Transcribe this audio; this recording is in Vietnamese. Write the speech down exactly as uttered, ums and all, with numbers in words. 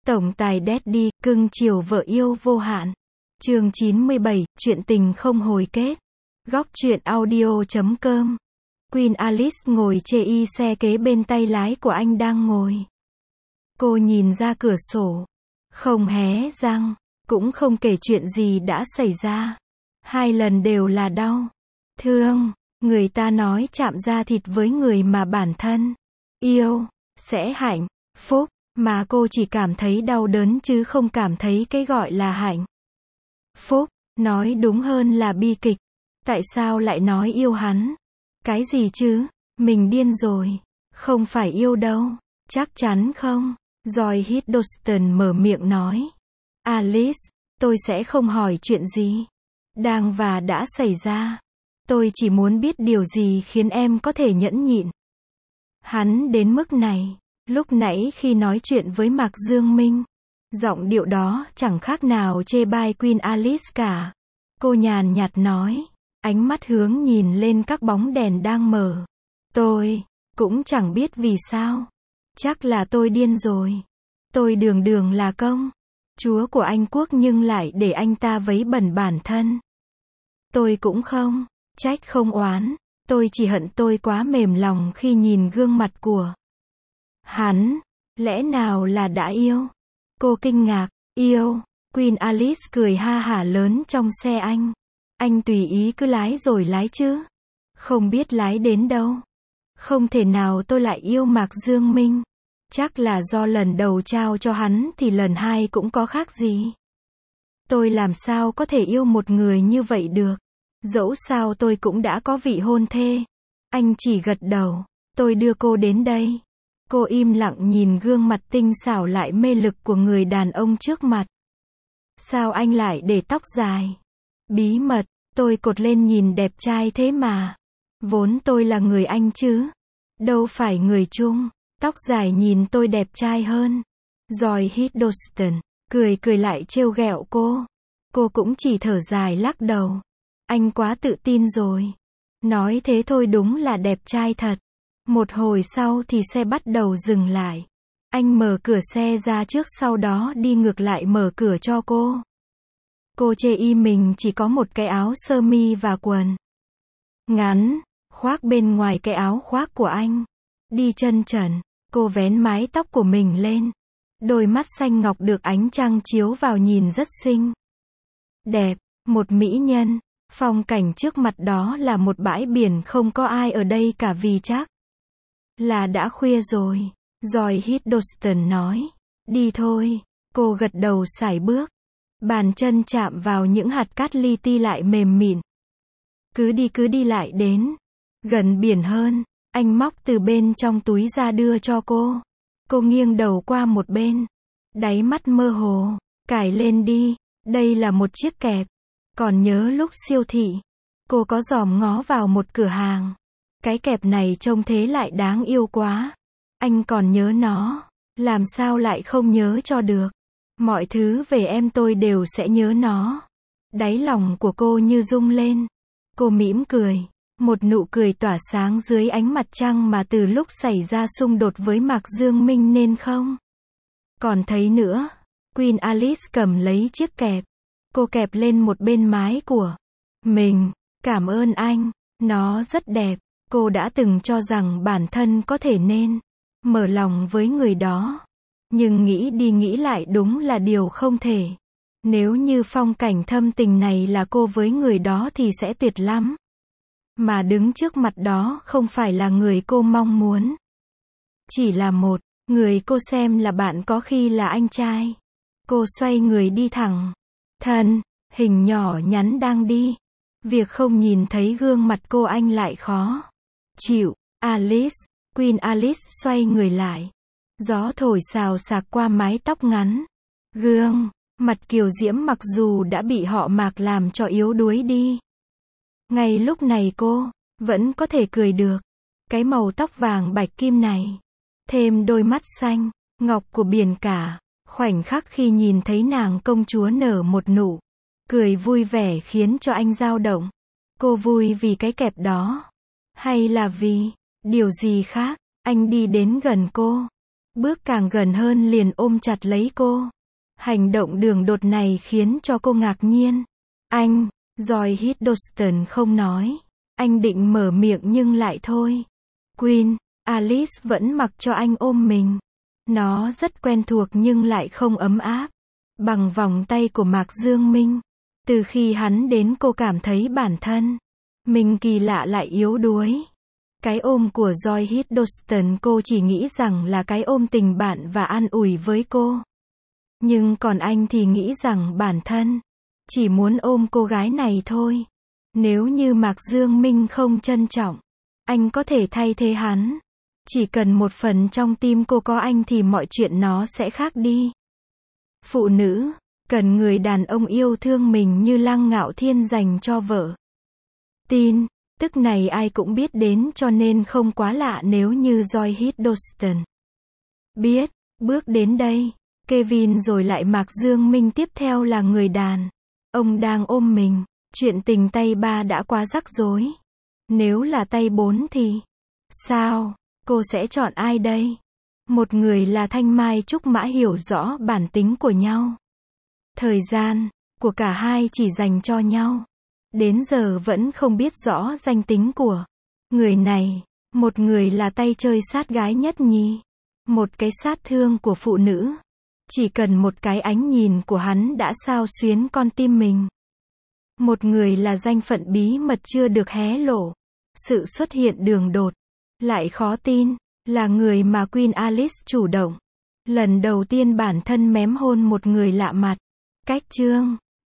Tổng tài Daddy, cưng chiều vợ yêu vô hạn. Chương chín mươi bảy, chuyện tình không hồi kết. Góc truyện audio chấm com. Queen Alice ngồi chê y xe kế bên tay lái của anh đang ngồi. Cô nhìn ra cửa sổ. Không hé răng, cũng không kể chuyện gì đã xảy ra. Hai lần đều là đau. Thương, người ta nói chạm da thịt với người mà bản thân yêu, sẽ hạnh phúc. Mà cô chỉ cảm thấy đau đớn chứ không cảm thấy cái gọi là hạnh phúc. Nói đúng hơn là bi kịch. Tại sao lại nói yêu hắn? Cái gì chứ? Mình điên rồi. Không phải yêu đâu. Chắc chắn không? Joy Hiddleston mở miệng nói. Alice, tôi sẽ không hỏi chuyện gì đang và đã xảy ra. Tôi chỉ muốn biết điều gì khiến em có thể nhẫn nhịn hắn đến mức này. Lúc nãy khi nói chuyện với Mạc Dương Minh, giọng điệu đó chẳng khác nào chê bai Queen Alice cả. Cô nhàn nhạt nói, ánh mắt hướng nhìn lên các bóng đèn đang mở. Tôi cũng chẳng biết vì sao. Chắc là tôi điên rồi. Tôi đường đường là công chúa của Anh Quốc nhưng lại để anh ta vấy bẩn bản thân. Tôi cũng không trách không oán. Tôi chỉ hận tôi quá mềm lòng khi nhìn gương mặt của hắn. Lẽ nào là đã yêu? Cô kinh ngạc. Yêu? Queen Alice cười ha hả lớn trong xe anh. Anh tùy ý cứ lái rồi lái chứ. Không biết lái đến đâu. Không thể nào tôi lại yêu Mạc Dương Minh. Chắc là do lần đầu trao cho hắn thì lần hai cũng có khác gì. Tôi làm sao có thể yêu một người như vậy được. Dẫu sao tôi cũng đã có vị hôn thê. Anh chỉ gật đầu. Tôi đưa cô đến đây. Cô im lặng nhìn gương mặt tinh xảo lại mê lực của người đàn ông trước mặt. Sao anh lại để tóc dài? Bí mật, tôi cột lên nhìn đẹp trai thế mà. Vốn tôi là người Anh chứ. Đâu phải người Trung. Tóc dài nhìn tôi đẹp trai hơn. Joy Hiddleston cười cười lại trêu ghẹo cô. Cô cũng chỉ thở dài lắc đầu. Anh quá tự tin rồi. Nói thế thôi đúng là đẹp trai thật. Một hồi sau thì xe bắt đầu dừng lại. Anh mở cửa xe ra trước sau đó đi ngược lại mở cửa cho cô. Cô chê y mình chỉ có một cái áo sơ mi và quần ngắn, khoác bên ngoài cái áo khoác của anh. Đi chân trần, cô vén mái tóc của mình lên. Đôi mắt xanh ngọc được ánh trăng chiếu vào nhìn rất xinh đẹp, một mỹ nhân. Phong cảnh trước mặt đó là một bãi biển không có ai ở đây cả vì chắc là đã khuya rồi. Joy Hiddleston nói. Đi thôi. Cô gật đầu sải bước. Bàn chân chạm vào những hạt cát li ti lại mềm mịn. Cứ đi cứ đi lại đến gần biển hơn. Anh móc từ bên trong túi ra đưa cho cô. Cô nghiêng đầu qua một bên. Đáy mắt mơ hồ. Cài lên đi. Đây là một chiếc kẹp. Còn nhớ lúc siêu thị, cô có dòm ngó vào một cửa hàng. Cái kẹp này trông thế lại đáng yêu quá. Anh còn nhớ nó. Làm sao lại không nhớ cho được. Mọi thứ về em tôi đều sẽ nhớ nó. Đáy lòng của cô như rung lên. Cô mỉm cười. Một nụ cười tỏa sáng dưới ánh mặt trăng mà từ lúc xảy ra xung đột với Mạc Dương Minh nên không còn thấy nữa. Queen Alice cầm lấy chiếc kẹp. Cô kẹp lên một bên mái của mình. Cảm ơn anh. Nó rất đẹp. Cô đã từng cho rằng bản thân có thể nên mở lòng với người đó. Nhưng nghĩ đi nghĩ lại đúng là điều không thể. Nếu như phong cảnh thâm tình này là cô với người đó thì sẽ tuyệt lắm. Mà đứng trước mặt đó không phải là người cô mong muốn. Chỉ là một người cô xem là bạn có khi là anh trai. Cô xoay người đi thẳng. Thân hình nhỏ nhắn đang đi. Việc không nhìn thấy gương mặt cô anh lại khó chịu. Alice. Queen Alice xoay người lại. Gió thổi xào xạc qua mái tóc ngắn. Gương mặt kiều diễm mặc dù đã bị họ Mạc làm cho yếu đuối đi. Ngay lúc này cô vẫn có thể cười được. Cái màu tóc vàng bạch kim này. Thêm đôi mắt xanh ngọc của biển cả. Khoảnh khắc khi nhìn thấy nàng công chúa nở một nụ cười vui vẻ khiến cho anh dao động. Cô vui vì cái kẹp đó. Hay là vì điều gì khác? Anh đi đến gần cô. Bước càng gần hơn liền ôm chặt lấy cô. Hành động đường đột này khiến cho cô ngạc nhiên. Anh, Joy Hiddleston không nói. Anh định mở miệng nhưng lại thôi. Queen, Alice vẫn mặc cho anh ôm mình. Nó rất quen thuộc nhưng lại không ấm áp. Bằng vòng tay của Mạc Dương Minh. Từ khi hắn đến cô cảm thấy bản thân mình kỳ lạ lại yếu đuối. Cái ôm của Joy Hiddleston cô chỉ nghĩ rằng là cái ôm tình bạn và an ủi với cô. Nhưng còn anh thì nghĩ rằng bản thân chỉ muốn ôm cô gái này thôi. Nếu như Mạc Dương Minh không trân trọng, anh có thể thay thế hắn. Chỉ cần một phần trong tim cô có anh thì mọi chuyện nó sẽ khác đi. Phụ nữ cần người đàn ông yêu thương mình như Lăng Ngạo Thiên dành cho vợ. Tin tức này ai cũng biết đến cho nên không quá lạ nếu như Joy Hiddleston biết. Bước đến đây, Kevin rồi lại Mạc Dương Minh tiếp theo là người đàn ông đang ôm mình. Chuyện tình tay ba đã quá rắc rối. Nếu là tay bốn thì sao? Cô sẽ chọn ai đây? Một người là Thanh Mai Trúc Mã hiểu rõ bản tính của nhau. Thời gian của cả hai chỉ dành cho nhau. Đến giờ vẫn không biết rõ danh tính của người này. Một người là tay chơi sát gái nhất nhì. Một cái sát thương của phụ nữ. Chỉ cần một cái ánh nhìn của hắn đã xao xuyến con tim mình. Một người là danh phận bí mật chưa được hé lộ. Sự xuất hiện đường đột. Lại khó tin. Là người mà Queen Alice chủ động. Lần đầu tiên bản thân mém hôn một người lạ mặt. Cách chương